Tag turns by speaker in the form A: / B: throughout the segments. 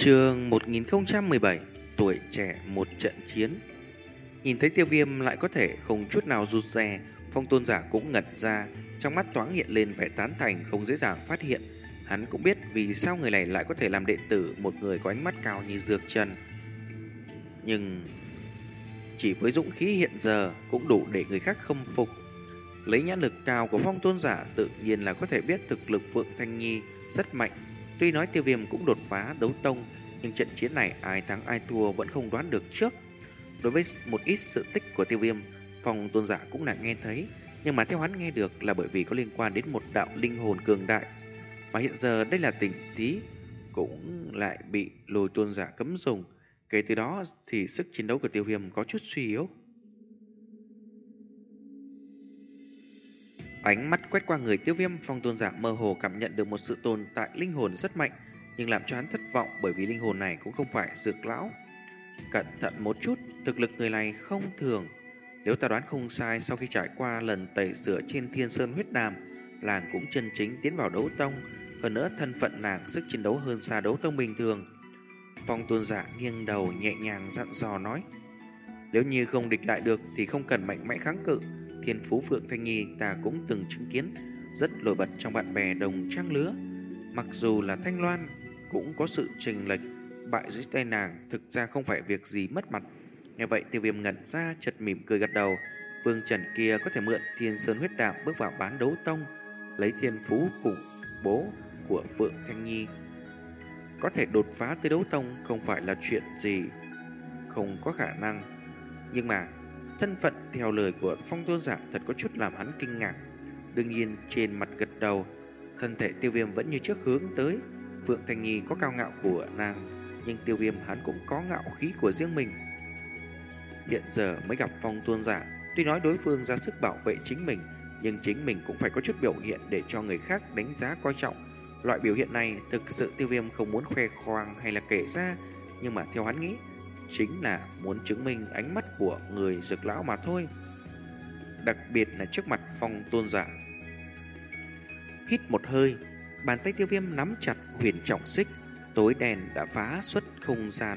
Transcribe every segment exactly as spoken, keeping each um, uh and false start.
A: Chương một nghìn không trăm mười bảy. Tuổi trẻ một trận chiến. Nhìn thấy Tiêu Viêm lại có thể không chút nào rụt rè, Phong Tôn giả cũng ngẩn ra, trong mắt thoáng hiện lên vẻ tán thành không dễ dàng phát hiện. Hắn cũng biết vì sao người này lại có thể làm đệ tử một người có ánh mắt cao như Dược Trần. Nhưng chỉ với dũng khí hiện giờ cũng đủ để người khác khâm phục. Lấy nhãn lực cao của Phong Tôn giả tự nhiên là có thể biết thực lực Phượng Thanh Nhi rất mạnh. Tuy nói Tiêu Viêm cũng đột phá đấu tông, nhưng trận chiến này ai thắng ai thua vẫn không đoán được trước. Đối với một ít sự tích của Tiêu Viêm, Phong Tôn giả cũng đã nghe thấy, nhưng mà theo hắn nghe được là bởi vì có liên quan đến một đạo linh hồn cường đại. Mà hiện giờ đây là tình tí cũng lại bị Lôi Tôn giả cấm dùng. Kể từ đó thì sức chiến đấu của Tiêu Viêm có chút suy yếu. Ánh mắt quét qua người Tiêu Viêm, Phong Tôn giả mơ hồ cảm nhận được một sự tồn tại linh hồn rất mạnh, nhưng làm cho hắn thất vọng bởi vì linh hồn này cũng không phải Dược lão. Cẩn thận một chút, thực lực người này không thường. Nếu ta đoán không sai, sau khi trải qua lần tẩy rửa trên Thiên Sơn huyết đàm, nàng cũng chân chính tiến vào đấu tông. Hơn nữa thân phận nàng sức chiến đấu hơn xa đấu tông bình thường. Phong Tôn giả nghiêng đầu nhẹ nhàng dặn dò nói: nếu như không địch lại được thì không cần mạnh mẽ kháng cự. Thiên phú Phượng Thanh Nhi ta cũng từng chứng kiến, rất nổi bật trong bạn bè đồng trang lứa. Mặc dù là Thanh Loan cũng có sự chênh lệch, bại dưới tay nàng thực ra không phải việc gì mất mặt. Nghe vậy Tiêu Viêm ngẩn ra, chợt mỉm cười gật đầu. Vương Trần kia có thể mượn Thiên Sơn huyết đàm bước vào bán đấu tông, lấy thiên phú cùng bố của Phượng Thanh Nhi, có thể đột phá tới đấu tông không phải là chuyện gì không có khả năng. Nhưng mà thân phận theo lời của Phong Tôn giả thật có chút làm hắn kinh ngạc. Đương nhiên trên mặt gật đầu, thân thể Tiêu Viêm vẫn như trước hướng tới. Phượng Thanh Nhi có cao ngạo của nàng, nhưng Tiêu Viêm hắn cũng có ngạo khí của riêng mình. Hiện giờ mới gặp Phong Tôn giả, tuy nói đối phương ra sức bảo vệ chính mình, nhưng chính mình cũng phải có chút biểu hiện để cho người khác đánh giá coi trọng. Loại biểu hiện này thực sự Tiêu Viêm không muốn khoe khoang hay là kể ra, nhưng mà theo hắn nghĩ chính là muốn chứng minh ánh mắt của người Dược lão mà thôi. Đặc biệt là trước mặt Phong Tôn giả. Hít một hơi, bàn tay Tiêu Viêm nắm chặt huyền trọng xích, tối đèn đã phá xuất không gian.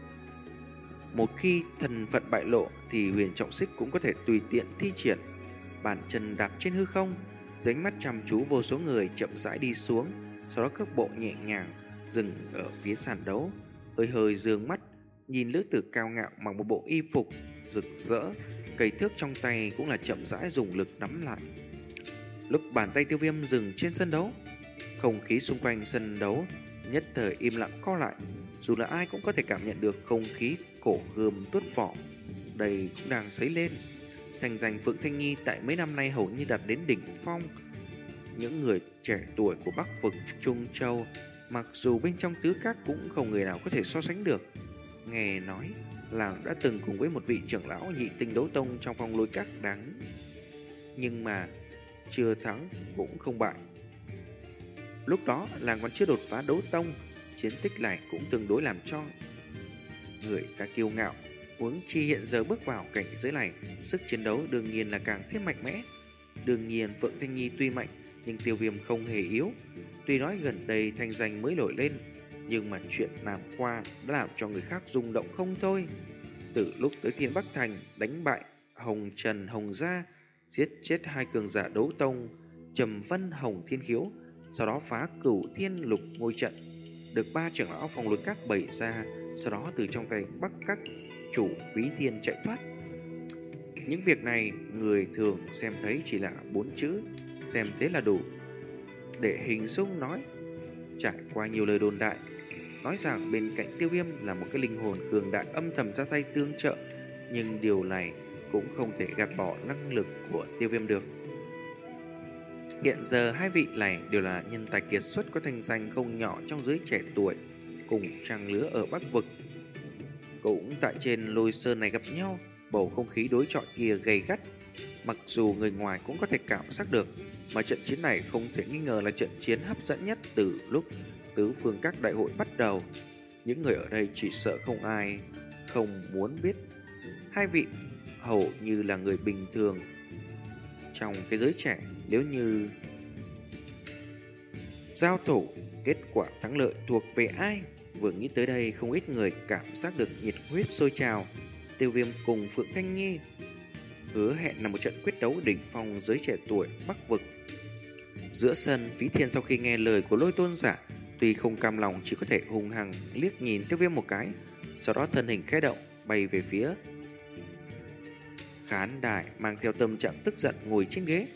A: Một khi thân phận bại lộ thì huyền trọng xích cũng có thể tùy tiện thi triển. Bàn chân đạp trên hư không, dưới ánh mắt chăm chú vô số người chậm rãi đi xuống, sau đó cước bộ nhẹ nhàng dừng ở phía sàn đấu, hơi hơi dương mắt nhìn nữ tử cao ngạo mặc một bộ y phục rực rỡ, cây thước trong tay cũng là chậm rãi dùng lực nắm lại. Lúc bàn tay Tiêu Viêm dừng trên sân đấu, không khí xung quanh sân đấu nhất thời im lặng co lại. Dù là ai cũng có thể cảm nhận được không khí cổ gươm tuốt vỏ đây cũng đang dấy lên. Thành danh Phượng Thanh Nhi tại mấy năm nay hầu như đạt đến đỉnh phong. Những người trẻ tuổi của Bắc vực Trung Châu, mặc dù bên trong tứ các cũng không người nào có thể so sánh được. Nghe nói làng đã từng cùng với một vị trưởng lão nhị tinh đấu tông trong phong lôi các đáng, nhưng mà chưa thắng cũng không bại. Lúc đó làng còn chưa đột phá đấu tông, chiến tích này cũng tương đối làm cho người ta kiêu ngạo. Huống chi hiện giờ bước vào cảnh giới này, sức chiến đấu đương nhiên là càng thêm mạnh mẽ. Đương nhiên Phượng Thanh Nhi tuy mạnh, nhưng Tiêu Viêm không hề yếu. Tuy nói gần đây thanh danh mới nổi lên, nhưng mà chuyện làm qua đã làm cho người khác rung động không thôi. Từ lúc tới Thiên Bắc Thành đánh bại Hồng Trần Hồng Gia, giết chết hai cường giả đấu tông Trầm Vân Hồng Thiên Khiếu, sau đó phá Cửu Thiên Lục ngôi trận, được ba trưởng lão phong lôi các bày ra, sau đó từ trong tay Bắc các chủ Quý Thiên chạy thoát. Những việc này người thường xem thấy chỉ là bốn chữ xem thế là đủ để hình dung nói. Trải qua nhiều lời đồn đại nói rằng bên cạnh Tiêu Viêm là một cái linh hồn cường đại âm thầm ra tay tương trợ, nhưng điều này cũng không thể gạt bỏ năng lực của Tiêu Viêm được. Hiện giờ hai vị này đều là nhân tài kiệt xuất có thanh danh không nhỏ trong giới trẻ tuổi, cùng trang lứa ở Bắc vực. Cũng tại trên Lôi Sơn này gặp nhau, bầu không khí đối chọi kia gay gắt. Mặc dù người ngoài cũng có thể cảm giác được, mà trận chiến này không thể nghi ngờ là trận chiến hấp dẫn nhất từ lúc tứ phương các đại hội bắt đầu. Những người ở đây chỉ sợ không ai không muốn biết. Hai vị hầu như là người bình thường trong cái giới trẻ, nếu như giao thủ, kết quả thắng lợi thuộc về ai? Vừa nghĩ tới đây, không ít người cảm giác được nhiệt huyết sôi trào. Tiêu Viêm cùng Phượng Thanh Nhi hứa hẹn là một trận quyết đấu đỉnh phong giới trẻ tuổi Bắc vực. Giữa sân, Phí Thiên sau khi nghe lời của Lôi Tôn giả, tuy không cam lòng chỉ có thể hung hăng liếc nhìn Tiêu Viêm một cái, sau đó thân hình khẽ động bay về phía khán đài, mang theo tâm trạng tức giận ngồi trên ghế.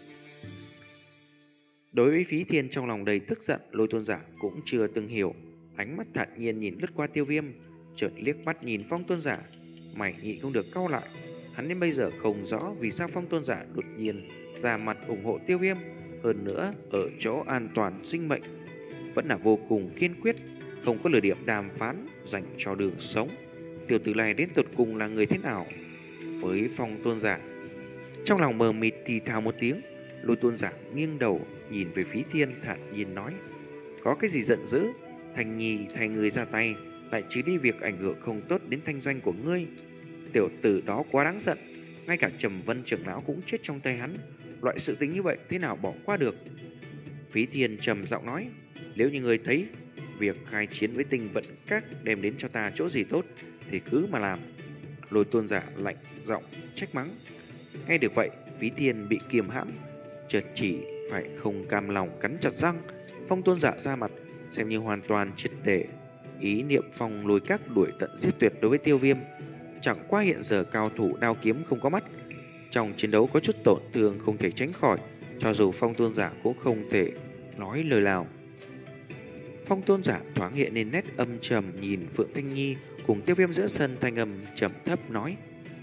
A: Đối với Phí Thiên trong lòng đầy tức giận, Lôi Tôn giả cũng chưa từng hiểu. Ánh mắt thản nhiên nhìn lướt qua Tiêu Viêm, chợt liếc mắt nhìn Phong Tôn giả, mày nhị không được cau lại. Hắn đến bây giờ không rõ vì sao Phong Tôn giả đột nhiên ra mặt ủng hộ Tiêu Viêm, hơn nữa ở chỗ an toàn sinh mệnh vẫn là vô cùng kiên quyết, không có lựa điểm đàm phán dành cho đường sống. Tiểu tử này đến tột cùng là người thế nào với Phong Tôn giả? Trong lòng mờ mịt thì thào một tiếng, Lôi Tôn giả nghiêng đầu nhìn về Phí Thiên, thản nhiên nói: có cái gì giận dữ? Thanh Nhi thay người ra tay, lại chỉ đi việc ảnh hưởng không tốt đến thanh danh của ngươi. Tiểu tử đó quá đáng giận, ngay cả Trầm Vân trưởng lão cũng chết trong tay hắn. Loại sự tình như vậy thế nào bỏ qua được? Phí Thiên trầm giọng nói: nếu như ngươi thấy việc khai chiến với Tinh Vận Các đem đến cho ta chỗ gì tốt thì cứ mà làm. Lôi Tôn giả lạnh giọng trách mắng. Nghe được vậy, Phí Thiên bị kiềm hãm, chợt chỉ phải không cam lòng cắn chặt răng. Phong Tôn giả ra mặt, xem như hoàn toàn triệt để ý niệm Phong Lôi Các đuổi tận giết tuyệt đối với Tiêu Viêm. Chẳng qua hiện giờ cao thủ đao kiếm không có mắt, trong chiến đấu có chút tổn thương không thể tránh khỏi, cho dù Phong Tôn giả cũng không thể nói lời nào. Phong Tôn giả thoáng hiện lên nét âm trầm, nhìn Phượng Thanh Nhi cùng Tiêu Viêm giữa sân, thanh âm trầm thấp nói: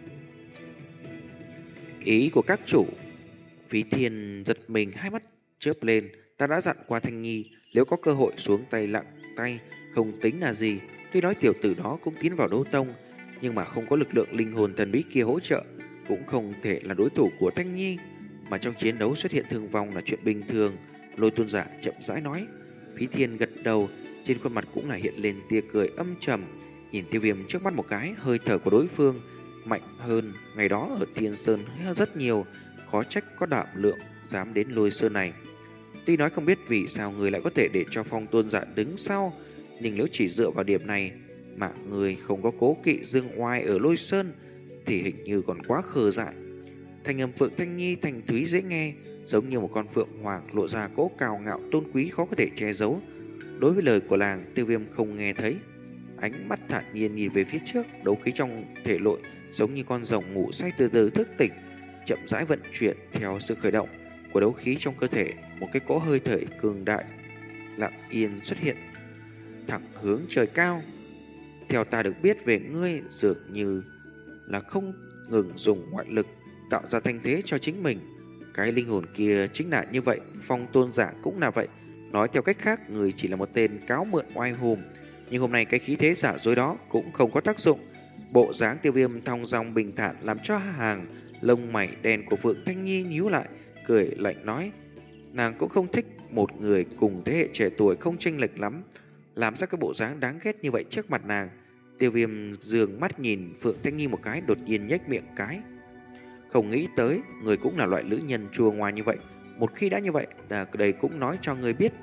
A: ý của các chủ. Phí Thiên giật mình, hai mắt chớp lên. Ta đã dặn qua Thanh Nhi, nếu có cơ hội xuống tay lặng tay không tính là gì. Tuy nói tiểu tử đó cũng tiến vào đấu tông, nhưng mà không có lực lượng linh hồn thần bí kia hỗ trợ, cũng không thể là đối thủ của Thanh Nhi. Mà trong chiến đấu xuất hiện thương vong là chuyện bình thường. Lôi Tôn giả chậm rãi nói. Phí Thiên gật đầu, trên khuôn mặt cũng là hiện lên tia cười âm trầm, nhìn Tiêu Viêm trước mắt một cái. Hơi thở của đối phương mạnh hơn ngày đó ở Thiên Sơn rất nhiều, khó trách có đảm lượng dám đến Lôi Sơn này. Tuy nói không biết vì sao người lại có thể để cho Phong Tôn giả đứng sau, nhưng nếu chỉ dựa vào điểm này mà người không có cố kỵ dương oai ở Lôi Sơn thì hình như còn quá khờ dại. Thanh âm Phượng Thanh Nhi thành thúy dễ nghe, giống như một con phượng hoàng lộ ra cỗ cao ngạo tôn quý khó có thể che giấu. Đối với lời của làng, Tiêu Viêm không nghe thấy, ánh mắt thản nhiên nhìn về phía trước. Đấu khí trong thể nội giống như con rồng ngủ say từ từ thức tỉnh, chậm rãi vận chuyển theo sự khởi động của đấu khí trong cơ thể. Một cái cỗ hơi thở cường đại lặng yên xuất hiện, thẳng hướng trời cao. Theo ta được biết về ngươi, dường như là không ngừng dùng ngoại lực tạo ra thanh thế cho chính mình. Cái linh hồn kia chính là như vậy, Phong Tôn giả cũng là vậy. Nói theo cách khác, người chỉ là một tên cáo mượn oai hùng, nhưng hôm nay cái khí thế giả dối đó cũng không có tác dụng. Bộ dáng Tiêu Viêm thong dong bình thản làm cho hàng lông mày đen của Phượng Thanh Nhi nhíu lại, cười lạnh nói: nàng cũng không thích một người cùng thế hệ trẻ tuổi không chênh lệch lắm làm ra cái bộ dáng đáng ghét như vậy trước mặt nàng. Tiêu Viêm dường mắt nhìn Phượng Thanh Nhi một cái, đột nhiên nhếch miệng cái. Không nghĩ tới người cũng là loại lữ nhân chua ngoa như vậy. Một khi đã như vậy, ta đây cũng nói cho người biết,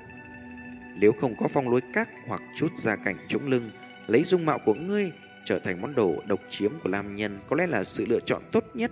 A: nếu không có Phong Lôi Các hoặc chút gia cảnh chống lưng, lấy dung mạo của ngươi trở thành món đồ độc chiếm của nam nhân có lẽ là sự lựa chọn tốt nhất.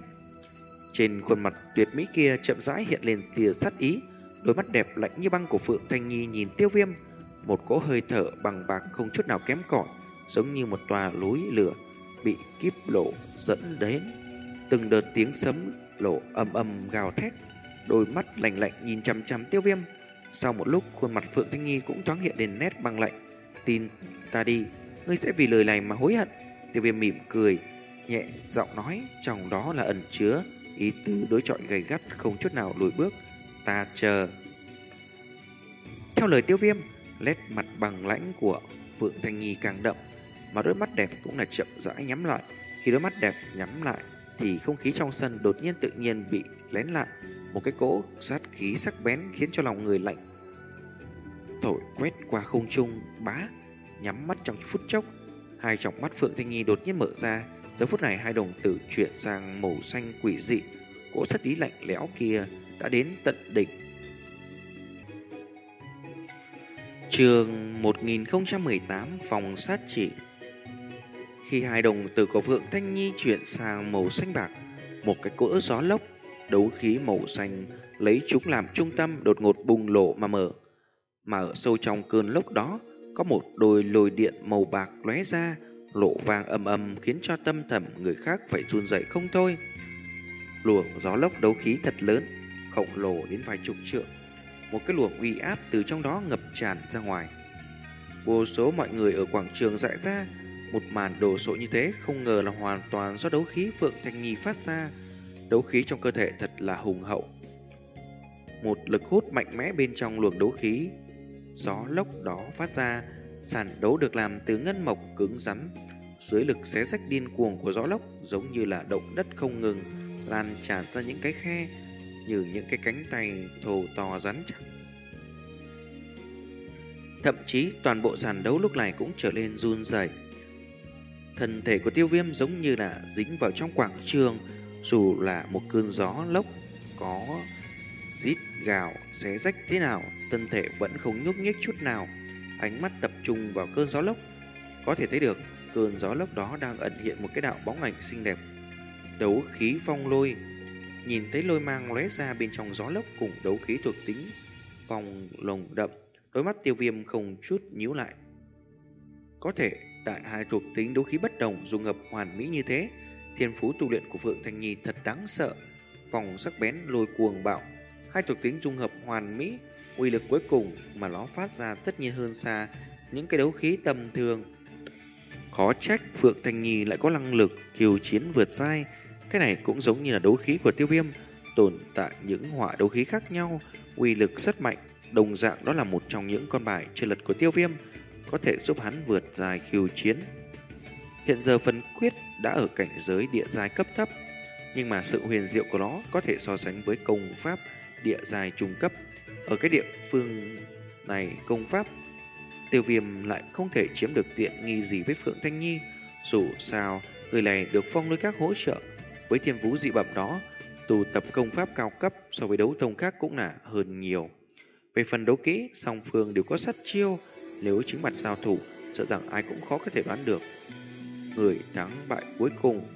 A: Trên khuôn mặt tuyệt mỹ kia chậm rãi hiện lên tia sát ý, đôi mắt đẹp lạnh như băng của Phượng Thanh Nhi nhìn Tiêu Viêm, một cỗ hơi thở bằng bạc không chút nào kém cỏi, giống như một tòa núi lửa bị kiếp lộ dẫn đến. Từng đợt tiếng sấm lộ ầm ầm gào thét, đôi mắt lạnh lạnh nhìn chằm chằm Tiêu Viêm. Sau một lúc, khuôn mặt Phượng Thanh Nhi cũng thoáng hiện lên nét băng lạnh. Tin ta đi, ngươi sẽ vì lời này mà hối hận. Tiêu Viêm mỉm cười, nhẹ giọng nói, trong đó là ẩn chứa ý tứ đối chọi gay gắt, không chút nào lùi bước. Ta chờ. Theo lời Tiêu Viêm, nét mặt bằng lãnh của Phượng Thanh Nhi càng đậm, mà đôi mắt đẹp cũng là chậm rãi nhắm lại. Khi đôi mắt đẹp nhắm lại thì không khí trong sân đột nhiên tự nhiên bị lén lại, một cái cỗ sát khí sắc bén khiến cho lòng người lạnh thổi quét qua không trung. Bá, nhắm mắt trong phút chốc, hai tròng mắt Phượng Thanh Nhi đột nhiên mở ra. Giờ phút này hai đồng tử chuyển sang màu xanh quỷ dị, cỗ sát ý lạnh lẽo kia đã đến tận đỉnh. Chương một nghìn không trăm mười tám Phòng sát chỉ. Khi hai đồng tử của Phượng Thanh Nhi chuyển sang màu xanh bạc, một cái cỗ gió lốc, đấu khí màu xanh lấy chúng làm trung tâm đột ngột bùng nổ mà mở. Mà ở sâu trong cơn lốc đó, có một đôi lôi điện màu bạc lóe ra, lộ vàng ầm ầm khiến cho tâm thầm người khác phải run rẩy không thôi. Luồng gió lốc đấu khí thật lớn, khổng lồ đến vài chục trượng. Một cái luồng uy áp từ trong đó ngập tràn ra ngoài. Vô số mọi người ở quảng trường dại ra, một màn đồ sộ như thế không ngờ là hoàn toàn do đấu khí Phượng Thanh Nhi phát ra. Đấu khí trong cơ thể thật là hùng hậu. Một lực hút mạnh mẽ bên trong luồng đấu khí gió lốc đó phát ra, sàn đấu được làm từ ngân mộc cứng rắn. Dưới lực xé rách điên cuồng của gió lốc giống như là động đất không ngừng lan tràn ra những cái khe, như những cái cánh tay thô to rắn chắc. Thậm chí toàn bộ sàn đấu lúc này cũng trở nên run rẩy. Thân thể của Tiêu Viêm giống như là dính vào trong quảng trường, dù là một cơn gió lốc có rít gào xé rách thế nào, thân thể vẫn không nhúc nhích chút nào. Ánh mắt tập trung vào cơn gió lốc, có thể thấy được cơn gió lốc đó đang ẩn hiện một cái đạo bóng ảnh xinh đẹp. Đấu khí phong lôi. Nhìn thấy lôi mang lóe ra bên trong gió lốc cùng đấu khí thuộc tính phong lồng đậm, đôi mắt Tiêu Viêm không chút nhíu lại. Có thể tại hai thuộc tính đấu khí bất đồng dung hợp hoàn mỹ như thế, thiên phú tu luyện của Phượng Thanh Nhi thật đáng sợ. Vòng sắc bén lôi cuồng bạo, hai thuộc tính dung hợp hoàn mỹ, uy lực cuối cùng mà nó phát ra tất nhiên hơn xa những cái đấu khí tầm thường. Khó trách Phượng Thanh Nhi lại có năng lực khiêu chiến vượt giai. Cái này cũng giống như là đấu khí của Tiêu Viêm, tồn tại những hỏa đấu khí khác nhau, uy lực rất mạnh. Đồng dạng đó là một trong những con bài chơi lật của Tiêu Viêm, có thể giúp hắn vượt giai khiêu chiến. Hiện giờ phần quyết đã ở cảnh giới địa giai cấp thấp, nhưng mà sự huyền diệu của nó có thể so sánh với công pháp địa giai trung cấp. Ở cái địa phương này, công pháp Tiêu Viêm lại không thể chiếm được tiện nghi gì với Phượng Thanh Nhi. Dù sao, người này được phong lôi các hỗ trợ, với thiên phú dị bẩm đó, tu tập công pháp cao cấp so với đấu tông khác cũng là hơn nhiều. Về phần đấu kỹ, song phương đều có sát chiêu, nếu chính mặt giao thủ, sợ rằng ai cũng khó có thể đoán được người thắng bại cuối cùng.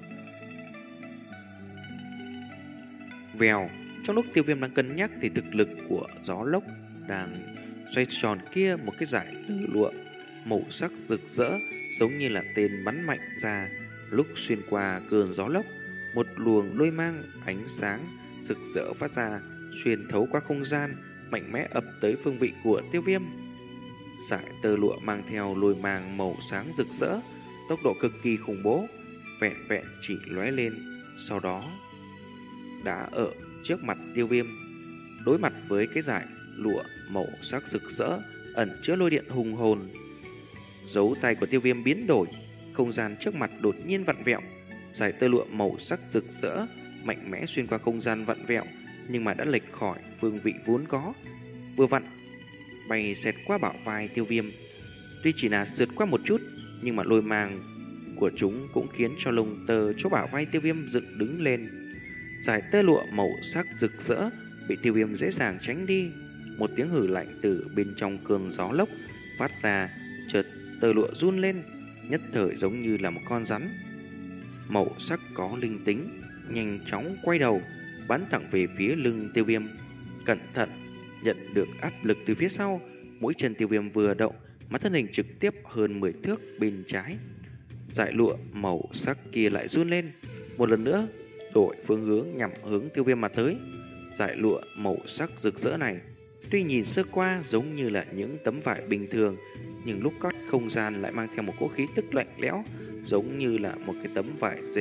A: Vèo, trong lúc Tiêu Viêm đang cân nhắc thì thực lực của gió lốc đang xoay tròn kia, một cái dải tơ lụa màu sắc rực rỡ giống như là tên bắn mạnh ra. Lúc xuyên qua cơn gió lốc, một luồng lôi mang ánh sáng rực rỡ phát ra, xuyên thấu qua không gian, mạnh mẽ ập tới phương vị của Tiêu Viêm. Dải tơ lụa mang theo lôi mang màu sáng rực rỡ, tốc độ cực kỳ khủng bố, vẹn vẹn chỉ lóe lên, sau đó đã ở trước mặt Tiêu Viêm. Đối mặt với cái dải lụa màu sắc rực rỡ ẩn chứa lôi điện hùng hồn, dấu tay của Tiêu Viêm biến đổi, không gian trước mặt đột nhiên vặn vẹo. Dải tơ lụa màu sắc rực rỡ mạnh mẽ xuyên qua không gian vặn vẹo, nhưng mà đã lệch khỏi phương vị vốn có, vừa vặn bay xẹt qua bả vai Tiêu Viêm. Tuy chỉ là sượt qua một chút, nhưng mà lôi mang của chúng cũng khiến cho lông tơ chỗ bả vai Tiêu Viêm dựng đứng lên. Dải tơ lụa màu sắc rực rỡ bị Tiêu Viêm dễ dàng tránh đi. Một tiếng hử lạnh từ bên trong cơn gió lốc phát ra, chợt tơ lụa run lên, nhất thời giống như là một con rắn màu sắc có linh tính, nhanh chóng quay đầu bắn thẳng về phía lưng Tiêu Viêm. Cẩn thận, nhận được áp lực từ phía sau, mũi chân Tiêu Viêm vừa động, mà thân hình trực tiếp hơn mười thước bên trái. Dải lụa màu sắc kia lại run lên, một lần nữa đổi phương hướng nhằm hướng Tiêu Viêm mà tới. Dải lụa màu sắc rực rỡ này tuy nhìn sơ qua giống như là những tấm vải bình thường, nhưng lúc cắt không gian lại mang theo một cỗ khí tức lạnh lẽo, giống như là một cái tấm vải dệt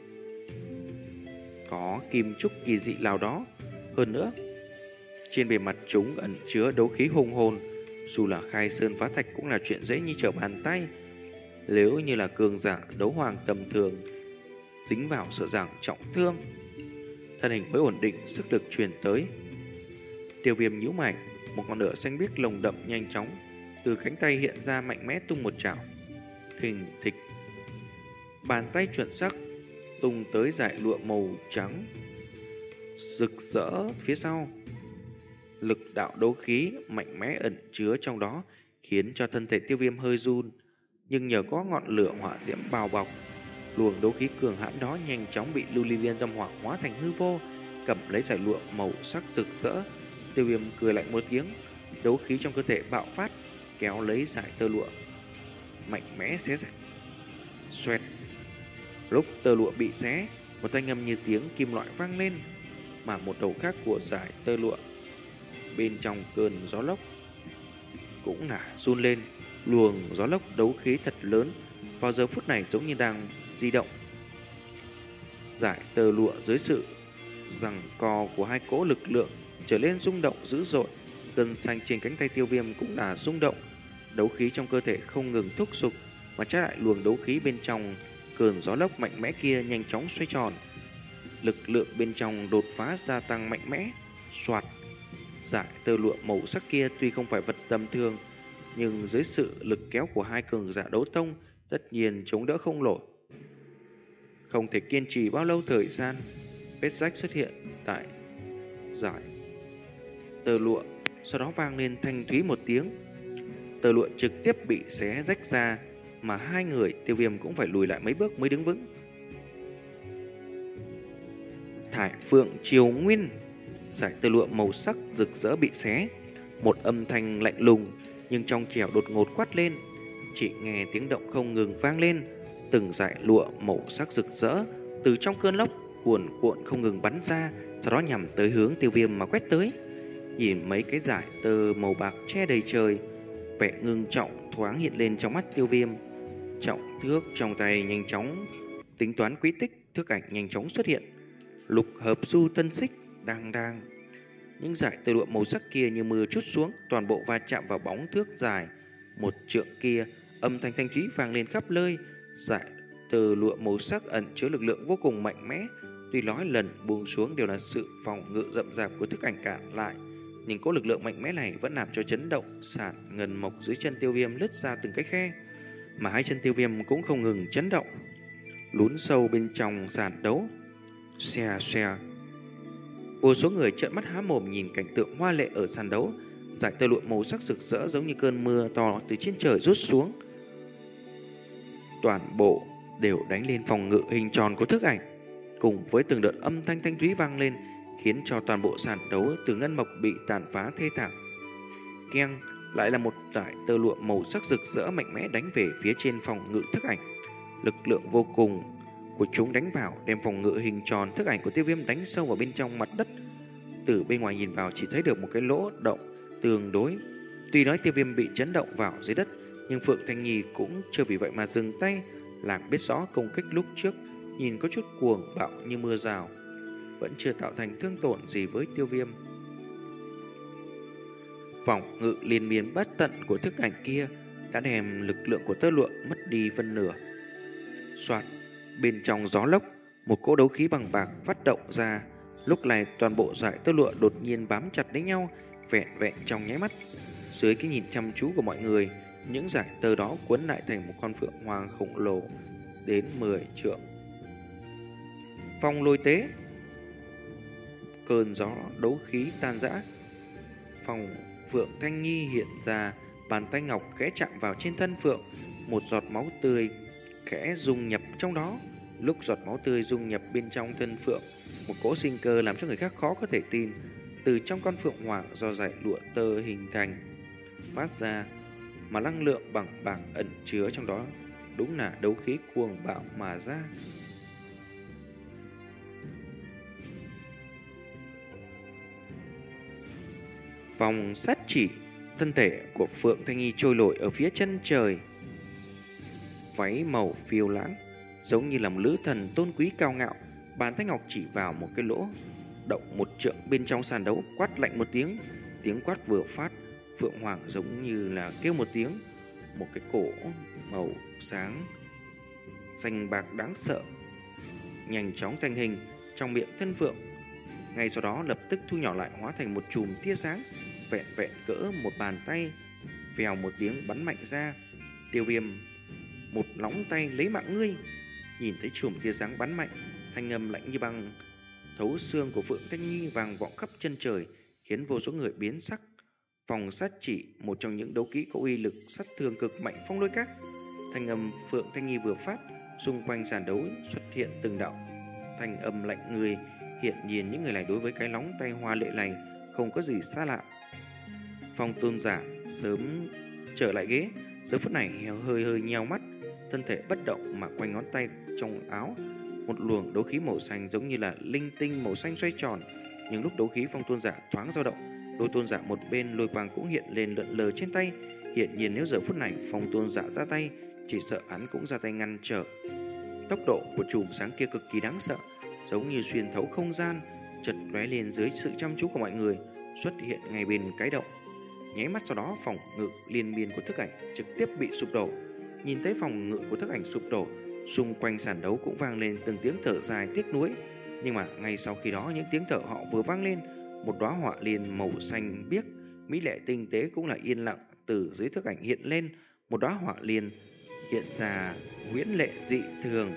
A: có kim trúc kỳ dị nào đó. Hơn nữa, trên bề mặt chúng ẩn chứa đấu khí hùng hồn, dù là khai sơn phá thạch cũng là chuyện dễ như trở bàn tay. Nếu như là cường giả đấu hoàng tầm thường, dính vào sợ rằng trọng thương. Thân hình mới ổn định, sức lực truyền tới. Tiêu Viêm nhíu mày, một ngọn lửa xanh biếc lồng đậm nhanh chóng từ cánh tay hiện ra, mạnh mẽ tung một chảo. Thình thịch, bàn tay chuẩn xác tung tới dải lụa màu trắng rực rỡ phía sau. Lực đạo đấu khí mạnh mẽ ẩn chứa trong đó khiến cho thân thể Tiêu Viêm hơi run, nhưng nhờ có ngọn lửa hỏa diễm bao bọc, luồng đấu khí cường hãn đó nhanh chóng bị Lưu Ly Liên Tâm Hỏa hóa thành hư vô, cầm lấy giải lụa màu sắc rực rỡ. Tiêu Viêm cười lạnh một tiếng, đấu khí trong cơ thể bạo phát, kéo lấy giải tơ lụa, mạnh mẽ xé rách. Xoẹt. Lúc tơ lụa bị xé, một thanh âm như tiếng kim loại vang lên, mà một đầu khác của giải tơ lụa bên trong cơn gió lốc cũng là run lên. Luồng gió lốc đấu khí thật lớn vào giờ phút này giống như đang di động. Giải tơ lụa dưới sự giằng co của hai cỗ lực lượng trở lên rung động dữ dội. Gân xanh trên cánh tay Tiêu Viêm cũng là rung động, đấu khí trong cơ thể không ngừng thúc giục, mà trái lại luồng đấu khí bên trong cơn gió lốc mạnh mẽ kia nhanh chóng xoay tròn. Lực lượng bên trong đột phá gia tăng mạnh mẽ. Soạt. Giải tơ lụa màu sắc kia tuy không phải vật tầm thường, nhưng dưới sự lực kéo của hai cường giả đấu tông, tất nhiên chống đỡ không nổi. Không thể kiên trì bao lâu thời gian, vết rách xuất hiện tại giải tơ lụa, sau đó vang lên thanh thúy một tiếng. Tơ lụa trực tiếp bị xé rách ra, mà hai người Tiêu Viêm cũng phải lùi lại mấy bước mới đứng vững. Thải Phượng Triều Nguyên. Giải tơ lụa màu sắc rực rỡ bị xé, một âm thanh lạnh lùng nhưng trong trẻo đột ngột quát lên. Chỉ nghe tiếng động không ngừng vang lên, từng dải lụa màu sắc rực rỡ từ trong cơn lốc cuồn cuộn không ngừng bắn ra, sau đó nhằm tới hướng Tiêu Viêm mà quét tới. Nhìn mấy cái dải tơ màu bạc che đầy trời, vẻ ngưng trọng thoáng hiện lên trong mắt Tiêu Viêm. Trọng thước trong tay nhanh chóng tính toán quy tích, thước ảnh nhanh chóng xuất hiện. Lục hợp du tân xích đang đang. Những dải tơ lụa màu sắc kia như mưa trút xuống, toàn bộ va chạm vào bóng thước dài một trượng kia, âm thanh thanh thúy vang lên khắp nơi. Dải tơ lụa màu sắc ẩn chứa lực lượng vô cùng mạnh mẽ, tuy nói lần buông xuống đều là sự phòng ngự rậm rạp của thức ảnh cản lại, nhưng có lực lượng mạnh mẽ này vẫn làm cho chấn động sàn ngần mộc dưới chân Tiêu Viêm lứt ra từng cái khe, mà hai chân Tiêu Viêm cũng không ngừng chấn động, lún sâu bên trong sàn đấu. Xe xe. Vô số người trợn mắt há mồm nhìn cảnh tượng hoa lệ ở sàn đấu. Giải tơ lụa màu sắc rực rỡ giống như cơn mưa to từ trên trời rút xuống, toàn bộ đều đánh lên phòng ngự hình tròn của thức ảnh, cùng với từng đợt âm thanh thanh thúy vang lên, khiến cho toàn bộ sàn đấu từ ngân mộc bị tàn phá thê thảm. Keng, lại là một giải tơ lụa màu sắc rực rỡ mạnh mẽ đánh về phía trên phòng ngự thức ảnh. Lực lượng vô cùng của chúng đánh vào, đem phòng ngự hình tròn thức ảnh của Tiêu Viêm đánh sâu vào bên trong mặt đất. Từ bên ngoài nhìn vào chỉ thấy được một cái lỗ động tương đối. Tuy nói Tiêu Viêm bị chấn động vào dưới đất, nhưng Phượng Thanh Nhi cũng chưa vì vậy mà dừng tay. Làm biết rõ công kích lúc trước nhìn có chút cuồng bạo như mưa rào, vẫn chưa tạo thành thương tổn gì với Tiêu Viêm. Phòng ngự liên miên bất tận của thức ảnh kia đã đem lực lượng của tơ lụa mất đi phân nửa. Soạt. Bên trong gió lốc, một cỗ đấu khí bằng bạc phát động ra. Lúc này toàn bộ dải tơ lụa đột nhiên bám chặt lấy nhau, vẹn vẹn trong nháy mắt. Dưới cái nhìn chăm chú của mọi người, những dải tơ đó quấn lại thành một con phượng hoàng khổng lồ đến mười trượng. Phong lôi tế. Cơn gió đấu khí tan rã, phòng Phượng Thanh Nhi hiện ra, bàn tay ngọc khẽ chạm vào trên thân phượng, một giọt máu tươi khẽ dung nhập trong đó. Lúc giọt máu tươi dung nhập bên trong thân phượng, một cỗ sinh cơ làm cho người khác khó có thể tin từ trong con phượng hoàng do dải lụa tơ hình thành phát ra, mà năng lượng bằng bạc ẩn chứa trong đó đúng là đấu khí cuồng bạo mà ra. Vòng sát chỉ, thân thể của Phượng Thanh Nhi trôi nổi ở phía chân trời, váy màu phiêu lãng giống như là một lữ thần tôn quý cao ngạo. Bàn tay ngọc chỉ vào một cái lỗ động một trượng bên trong sàn đấu, quát lạnh một tiếng. Tiếng quát vừa phát, Phượng Hoàng giống như là kêu một tiếng, một cái cổ màu sáng xanh bạc đáng sợ nhanh chóng thành hình trong miệng thân phượng. Ngay sau đó lập tức thu nhỏ lại, hóa thành một chùm tia sáng vẹn vẹn cỡ một bàn tay, vèo một tiếng bắn mạnh ra. Tiêu Viêm, một nóng tay lấy mạng ngươi. Nhìn thấy chùm tia sáng bắn mạnh, thanh âm lạnh như băng thấu xương của Phượng Thanh Nhi vang vọng khắp chân trời, khiến vô số người biến sắc. Phong sát chỉ, một trong những đấu kỹ có uy lực sát thương cực mạnh phong lôi các. Thanh âm Phượng Thanh Nhi vừa phát, xung quanh sàn đấu xuất hiện từng đạo thanh âm lạnh người. Hiện nhiên những người này đối với cái nóng tay hoa lệ này không có gì xa lạ. Phong tôn giả sớm trở lại ghế, giờ phút này hơi hơi nheo mắt, thân thể bất động mà quanh ngón tay trong áo một luồng đấu khí màu xanh giống như là linh tinh màu xanh xoay tròn. Nhưng lúc đấu khí phong tôn giả thoáng dao động, đôi tôn giả một bên lôi quang cũng hiện lên lượn lờ trên tay. Hiện nhiên nếu giờ phút này phong tôn giả ra tay, chỉ sợ hắn cũng ra tay ngăn trở. Tốc độ của chùm sáng kia cực kỳ đáng sợ, giống như xuyên thấu không gian, chợt lóe lên dưới sự chăm chú của mọi người, xuất hiện ngay bên cái động. Nháy mắt sau đó, phòng ngự liên miên của thức ảnh trực tiếp bị sụp đổ. Nhìn thấy phòng ngự của thức ảnh sụp đổ, xung quanh sàn đấu cũng vang lên từng tiếng thở dài tiếc nuối. Nhưng mà ngay sau khi đó, những tiếng thở họ vừa vang lên, một đóa họa liên màu xanh biếc mỹ lệ tinh tế cũng là yên lặng từ dưới thức ảnh hiện lên. Một đóa họa liên hiện ra huyễn lệ dị thường.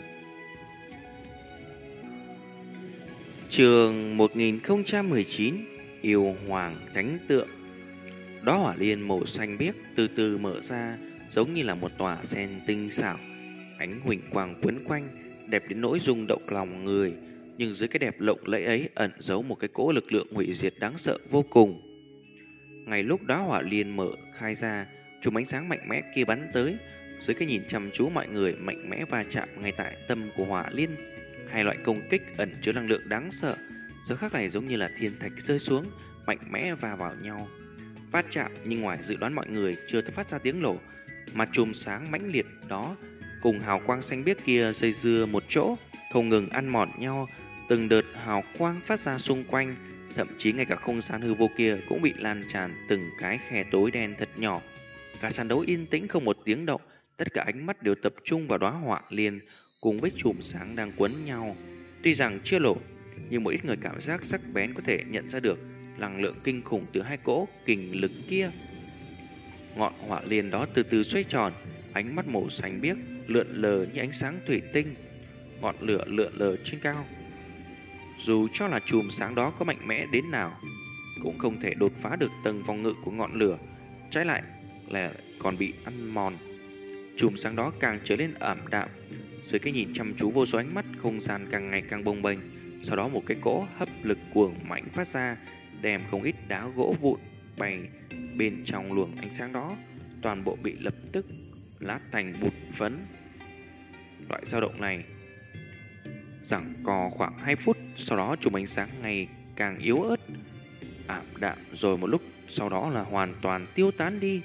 A: Chương một nghìn không trăm mười chín, Yêu Hoàng Thánh Tượng. Đóa hỏa liên màu xanh biếc từ từ mở ra, giống như là một tòa sen tinh xảo, ánh huỳnh quang quấn quanh, đẹp đến nỗi rung động lòng người. Nhưng dưới cái đẹp lộng lẫy ấy ẩn giấu một cái cỗ lực lượng hủy diệt đáng sợ vô cùng. Ngay lúc đóa hỏa liên mở khai ra, chùm ánh sáng mạnh mẽ kia bắn tới. Dưới cái nhìn chăm chú mọi người, mạnh mẽ va chạm ngay tại tâm của hỏa liên. Hai loại công kích ẩn chứa năng lượng đáng sợ, giờ khắc này giống như là thiên thạch rơi xuống, mạnh mẽ va vào nhau. Va chạm nhưng ngoài dự đoán mọi người chưa thể phát ra tiếng nổ, mà chùm sáng mãnh liệt đó cùng hào quang xanh biếc kia dây dưa một chỗ, không ngừng ăn mòn nhau. Từng đợt hào quang phát ra xung quanh, thậm chí ngay cả không gian hư vô kia cũng bị lan tràn từng cái khe tối đen thật nhỏ. Cả sàn đấu yên tĩnh không một tiếng động, tất cả ánh mắt đều tập trung vào đóa hỏa liên cùng với chùm sáng đang quấn nhau. Tuy rằng chưa lộ, nhưng một ít người cảm giác sắc bén có thể nhận ra được năng lượng kinh khủng từ hai cỗ kình lực kia. Ngọn hỏa liên đó từ từ xoay tròn, ánh mắt màu xanh biếc lượn lờ như ánh sáng thủy tinh, ngọn lửa lượn lờ trên cao. Dù cho là chùm sáng đó có mạnh mẽ đến nào, cũng không thể đột phá được tầng phòng ngự của ngọn lửa, trái lại là còn bị ăn mòn. Chùm sáng đó càng trở nên ảm đạm, dưới cái nhìn chăm chú vô số ánh mắt, không gian càng ngày càng bồng bềnh. Sau đó một cái cỗ hấp lực cuồng mãnh phát ra, đem không ít đá gỗ vụn bay bên trong luồng ánh sáng đó, toàn bộ bị lập tức lát thành bụt phấn. Loại dao động này giằng co khoảng hai phút, sau đó chùm ánh sáng ngày càng yếu ớt, ảm đạm, rồi một lúc sau đó là hoàn toàn tiêu tán đi.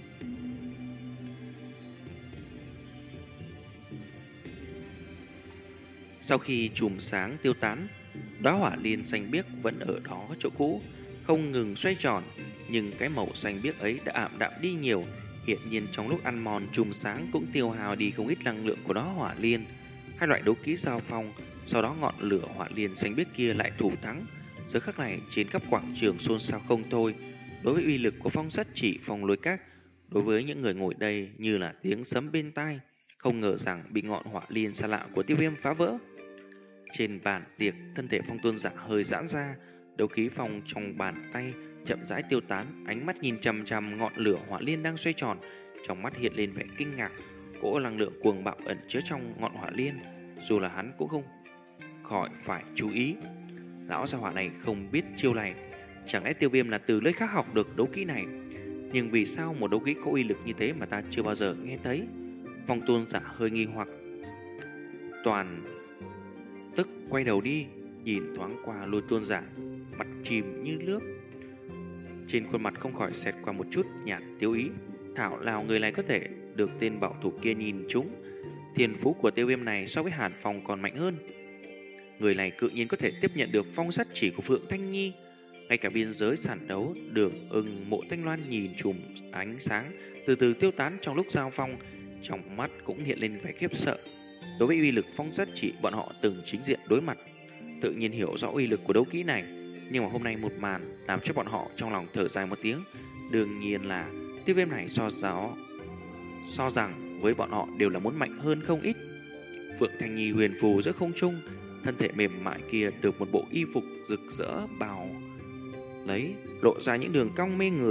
A: Sau khi chùm sáng tiêu tán, đóa hỏa liên xanh biếc vẫn ở đó chỗ cũ, không ngừng xoay tròn, nhưng cái màu xanh biếc ấy đã ảm đạm đi nhiều. Hiện nhiên trong lúc ăn mòn, chùm sáng cũng tiêu hao đi không ít năng lượng của đóa hỏa liên. Hai loại đấu kỹ giao phong, sau đó ngọn lửa hỏa liên xanh biếc kia lại thủ thắng. Giờ khắc này trên khắp quảng trường xôn xao không thôi. Đối với uy lực của phong sát chỉ, phong lôi các, đối với những người ngồi đây như là tiếng sấm bên tai, không ngờ rằng bị ngọn hỏa liên xa lạ của Tiêu Viêm phá vỡ. Trên bàn tiệc, thân thể phong tôn giả hơi giãn ra, đấu khí phong trong bàn tay chậm rãi tiêu tán, ánh mắt nhìn chằm chằm ngọn lửa hỏa liên đang xoay tròn, trong mắt hiện lên vẻ kinh ngạc. Cỗ năng lượng cuồng bạo ẩn chứa trong ngọn hỏa liên, dù là hắn cũng không khỏi phải chú ý. Lão gia hỏa này không biết chiêu này, chẳng lẽ Tiêu Viêm là từ nơi khác học được đấu kỹ này? Nhưng vì sao một đấu kỹ có uy lực như thế mà ta chưa bao giờ nghe thấy? Phong tôn giả hơi nghi hoặc, toàn tức quay đầu đi, nhìn thoáng qua Lôi tôn giả, mặt chìm như nước. Trên khuôn mặt không khỏi xẹt qua một chút nhạt tiêu ý. Thảo nào người này có thể được tên bảo thủ kia nhìn trúng. Thiên phú của Tiêu Viêm này so với Hàn Phong còn mạnh hơn. Người này cự nhiên có thể tiếp nhận được phong sát chỉ của Phượng Thanh Nhi. Ngay cả biên giới sản đấu, Đường Ưng, Mộ Thanh Loan nhìn chùm ánh sáng từ từ tiêu tán trong lúc giao phong, trong mắt cũng hiện lên vẻ khiếp sợ. Đối với uy lực phong sát chỉ, bọn họ từng chính diện đối mặt, tự nhiên hiểu rõ uy lực của đấu kỹ này. Nhưng mà hôm nay một màn làm cho bọn họ trong lòng thở dài một tiếng. Đương nhiên là Tiêu Viêm này so giáo so rằng với bọn họ đều là muốn mạnh hơn không ít. Phượng Thanh Nhi huyền phù giữa không trung, thân thể mềm mại kia được một bộ y phục rực rỡ bào lấy, lộ ra những đường cong mê người.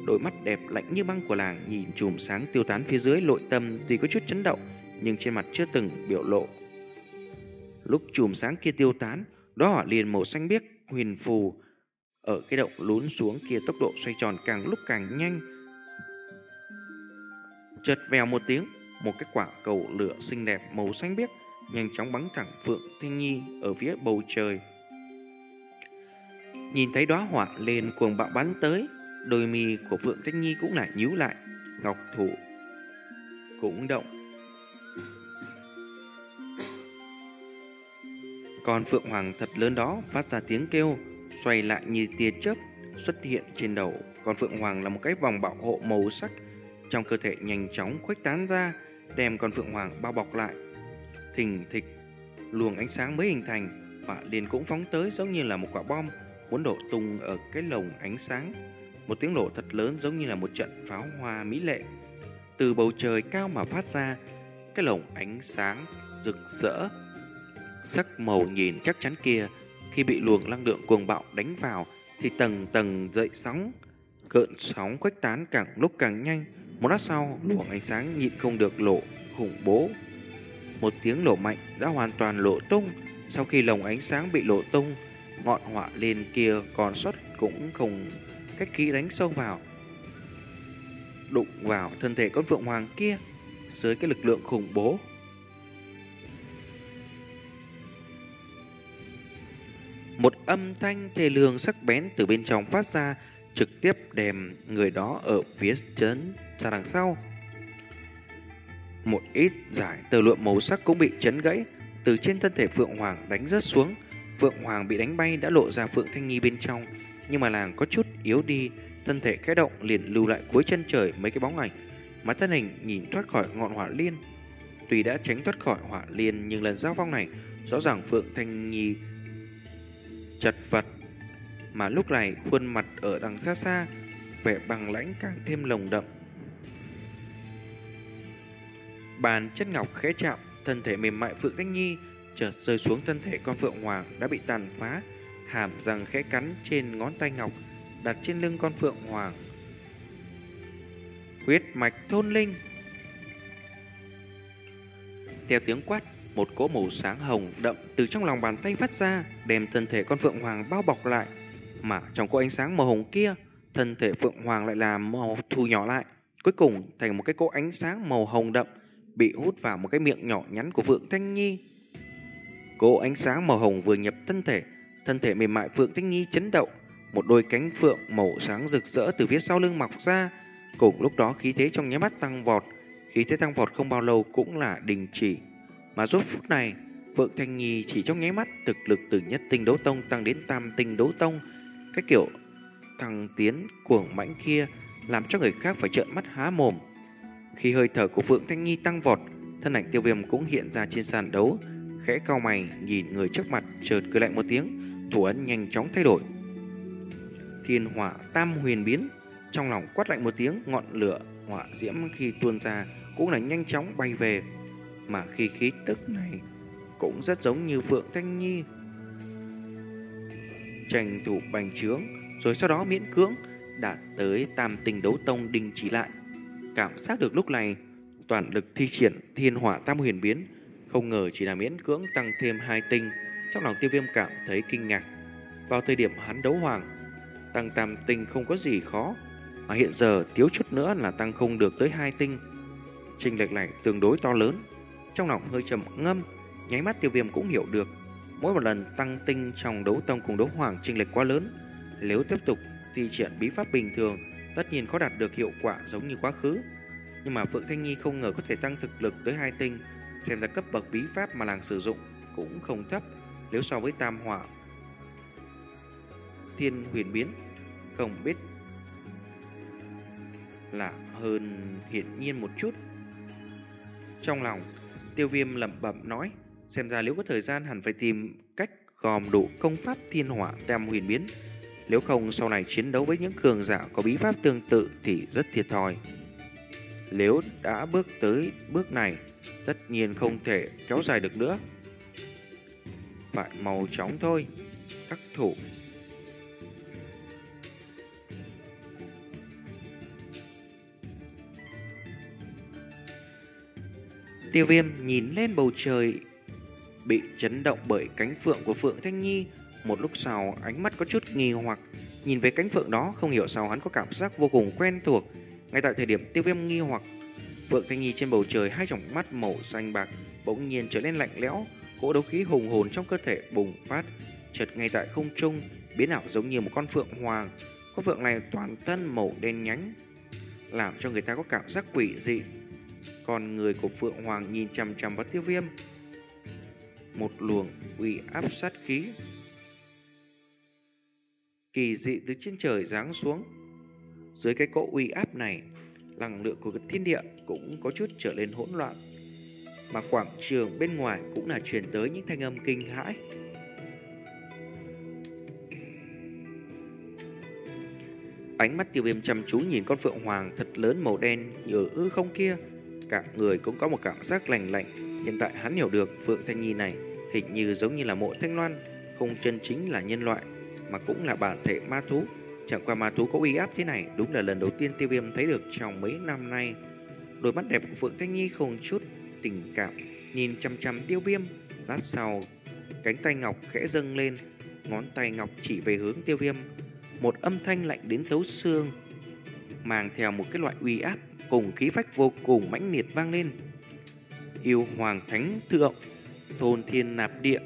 A: Đôi mắt đẹp lạnh như băng của nàng nhìn chùm sáng tiêu tán phía dưới, nội tâm tuy có chút chấn động nhưng trên mặt chưa từng biểu lộ. Lúc chùm sáng kia tiêu tán, đó hỏa liền màu xanh biếc huyền phù ở cái động lún xuống kia, tốc độ xoay tròn càng lúc càng nhanh. Chợt vèo một tiếng, một cái quả cầu lửa xinh đẹp màu xanh biếc nhanh chóng bắn thẳng Phượng Thanh Nhi ở phía bầu trời. Nhìn thấy đóa hỏa lên cuồng bạo bắn tới, đôi mi của Phượng Thanh Nhi cũng lại nhíu lại, ngọc thủ cũng động. Còn Phượng Hoàng thật lớn đó phát ra tiếng kêu, xoay lại như tia chớp xuất hiện trên đầu. Còn Phượng Hoàng là một cái vòng bảo hộ màu sắc trong cơ thể nhanh chóng khuếch tán ra, đem con Phượng Hoàng bao bọc lại. Thình thịch, luồng ánh sáng mới hình thành, hỏa liền cũng phóng tới giống như là một quả bom muốn đổ tung ở cái lồng ánh sáng. Một tiếng nổ thật lớn giống như là một trận pháo hoa mỹ lệ từ bầu trời cao mà phát ra. Cái lồng ánh sáng rực rỡ sắc màu nhìn chắc chắn kia, khi bị luồng năng lượng cuồng bạo đánh vào thì tầng tầng dậy sóng, cơn sóng khuếch tán càng lúc càng nhanh. Một lát sau, luồng ánh sáng nhịn không được lộ khủng bố. Một tiếng nổ mạnh đã hoàn toàn lộ tung. Sau khi lồng ánh sáng bị lộ tung, ngọn hỏa lên kia còn sót cũng không cách khí đánh sâu vào, đụng vào thân thể con Phượng Hoàng kia. Dưới cái lực lượng khủng bố, một âm thanh thê lương sắc bén từ bên trong phát ra, trực tiếp đem người đó ở phía chân ra đằng sau. Một ít giải tơ lụa màu sắc cũng bị chấn gãy từ trên thân thể Phượng Hoàng đánh rớt xuống. Phượng Hoàng bị đánh bay đã lộ ra Phượng Thanh Nhi bên trong, nhưng mà nàng có chút yếu đi, thân thể khẽ động liền lưu lại cuối chân trời mấy cái bóng ảnh, mà thân hình nhìn thoát khỏi ngọn hỏa liên. Tuy đã tránh thoát khỏi hỏa liên, nhưng lần giao phong này rõ ràng Phượng Thanh Nhi chật vật, mà lúc này khuôn mặt ở đằng xa xa vẻ bằng lãnh càng thêm lồng đậm. Bàn chân ngọc khẽ chạm thân thể mềm mại Phượng Thanh Nhi, chợt rơi xuống thân thể con Phượng Hoàng đã bị tàn phá, hàm răng khẽ cắn trên ngón tay ngọc đặt trên lưng con Phượng Hoàng. Huyết mạch thôn linh. Theo tiếng quát, một cỗ màu sáng hồng đậm từ trong lòng bàn tay phát ra, đem thân thể con Phượng Hoàng bao bọc lại. Mà trong cỗ ánh sáng màu hồng kia, thân thể Phượng Hoàng lại là màu thu nhỏ lại, cuối cùng thành một cái cỗ ánh sáng màu hồng đậm bị hút vào một cái miệng nhỏ nhắn của Phượng Thanh Nhi. Cỗ ánh sáng màu hồng vừa nhập thân thể, thân thể mềm mại Phượng Thanh Nhi chấn động, một đôi cánh phượng màu sáng rực rỡ từ phía sau lưng mọc ra. Cùng lúc đó khí thế trong nháy mắt tăng vọt, khí thế tăng vọt không bao lâu cũng là đình chỉ. Mà rốt phút này, Phượng Thanh Nhi chỉ trong nháy mắt thực lực từ nhất tinh đấu tông tăng đến tam tinh đấu tông. Cái kiểu thăng tiến cuồng mãnh kia làm cho người khác phải trợn mắt há mồm. Khi hơi thở của Phượng Thanh Nhi tăng vọt, thân ảnh Tiêu Viêm cũng hiện ra trên sàn đấu, khẽ cau mày nhìn người trước mặt, chợt cười lạnh một tiếng, thủ ấn nhanh chóng thay đổi. Thiên hỏa tam huyền biến, trong lòng quát lạnh một tiếng, ngọn lửa hỏa diễm khi tuôn ra cũng là nhanh chóng bay về, mà khi khí tức này cũng rất giống như Phượng Thanh Nhi, tranh thủ bành trướng, rồi sau đó miễn cưỡng đạt tới tam tinh đấu tông đình chỉ lại. Cảm giác được lúc này toàn lực thi triển thiên hỏa tam huyền biến, không ngờ chỉ là miễn cưỡng tăng thêm hai tinh. Trong lòng Tiêu Viêm cảm thấy kinh ngạc. Vào thời điểm hắn đấu hoàng, tăng tam tinh không có gì khó, mà hiện giờ thiếu chút nữa là tăng không được tới hai tinh. Chênh lệch này tương đối to lớn. Trong lòng hơi trầm ngâm, nháy mắt Tiêu Viêm cũng hiểu được, mỗi một lần tăng tinh trong đấu tông cùng đấu hoàng chênh lệch quá lớn. Nếu tiếp tục thi triển bí pháp bình thường, tất nhiên có đạt được hiệu quả giống như quá khứ. Nhưng mà Phượng Thanh Nhi không ngờ có thể tăng thực lực tới hai tinh, xem ra cấp bậc bí pháp mà nàng sử dụng cũng không thấp. Nếu so với tam hỏa thiên huyền biến, không biết là hơn hiển nhiên một chút. Trong lòng Tiêu Viêm lẩm bẩm nói, xem ra nếu có thời gian hẳn phải tìm cách gom đủ công pháp thiên hỏa tam huyền biến, nếu không sau này chiến đấu với những cường giả có bí pháp tương tự thì rất thiệt thòi. Nếu đã bước tới bước này, tất nhiên không thể kéo dài được nữa, phải mau chóng thôi, đắc thủ. Tiêu Viêm nhìn lên bầu trời, bị chấn động bởi cánh phượng của Phượng Thanh Nhi. Một lúc sau, ánh mắt có chút nghi hoặc, nhìn về cánh phượng đó, không hiểu sao hắn có cảm giác vô cùng quen thuộc. Ngay tại thời điểm Tiêu Viêm nghi hoặc, Phượng Thanh Nhi trên bầu trời, hai tròng mắt màu xanh bạc bỗng nhiên trở nên lạnh lẽo, cỗ đấu khí hùng hồn trong cơ thể bùng phát, chợt ngay tại không trung biến ảo giống như một con phượng hoàng. Con phượng này toàn thân màu đen nhánh, làm cho người ta có cảm giác quỷ dị. Con người của phượng hoàng nhìn chằm chằm vào Tiêu Viêm, một luồng uy áp sát khí kỳ dị từ trên trời giáng xuống. Dưới cái cỗ uy áp này, năng lượng của thiên địa cũng có chút trở nên hỗn loạn, mà quảng trường bên ngoài cũng là truyền tới những thanh âm kinh hãi. Ánh mắt Tiêu Viêm chăm chú nhìn con phượng hoàng thật lớn màu đen như ở hư không kia, cả người cũng có một cảm giác lạnh lạnh. Hiện tại hắn hiểu được Phượng Thanh Nhi này hình như giống như là Mộ Thanh Loan, không chân chính là nhân loại mà cũng là bản thể ma thú. Chẳng qua ma thú có uy áp thế này đúng là lần đầu tiên Tiêu Viêm thấy được trong mấy năm nay. Đôi mắt đẹp của Phượng Thanh Nhi không chút tình cảm nhìn chăm chăm Tiêu Viêm. Lát sau, cánh tay ngọc khẽ dâng lên, ngón tay ngọc chỉ về hướng Tiêu Viêm. Một âm thanh lạnh đến thấu xương, mang theo một cái loại uy áp cùng khí phách vô cùng mãnh liệt vang lên. Yêu Hoàng Thánh Thượng, Thôn Thiên Nạp Địa.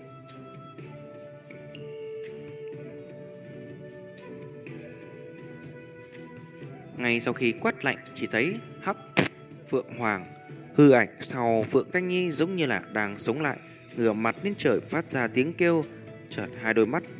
A: Ngay sau khi quát lạnh, chỉ thấy hắc Phượng Hoàng hư ảnh sau Phượng Thanh Nhi giống như là đang sống lại, ngửa mặt lên trời phát ra tiếng kêu. Chợt hai đôi mắt,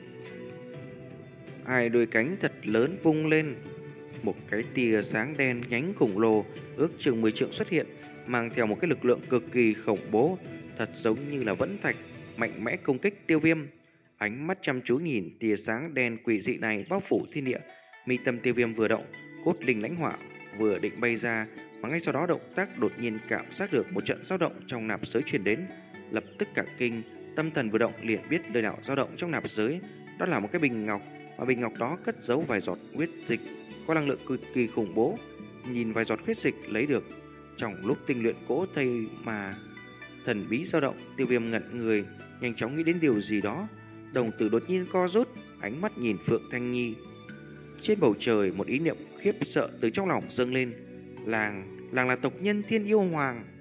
A: hai đôi cánh thật lớn vung lên, một cái tia sáng đen nhánh khổng lồ ước chừng mười trượng xuất hiện, mang theo một cái lực lượng cực kỳ khủng bố, thật giống như là vẫn thạch, mạnh mẽ công kích Tiêu Viêm. Ánh mắt chăm chú nhìn tia sáng đen quỷ dị này bao phủ thiên địa, mi tâm Tiêu Viêm vừa động, cốt linh lãnh hỏa vừa định bay ra, mà ngay sau đó động tác đột nhiên cảm giác được một trận dao động trong nạp giới truyền đến, lập tức cả kinh, tâm thần vừa động liền biết nơi nào dao động trong nạp giới. Đó là một cái bình ngọc, mà bình ngọc đó cất giấu vài giọt huyết dịch có năng lượng cực kỳ khủng bố. Nhìn vài giọt huyết dịch lấy được trong lúc tinh luyện cỗ thây mà thần bí dao động, Tiêu Viêm ngẩn người, nhanh chóng nghĩ đến điều gì đó, đồng tử đột nhiên co rút, ánh mắt nhìn Phượng Thanh Nhi. Trên bầu trời, một ý niệm khiếp sợ từ trong lòng dâng lên. Làng, làng là tộc nhân Thiên Yêu Hoàng.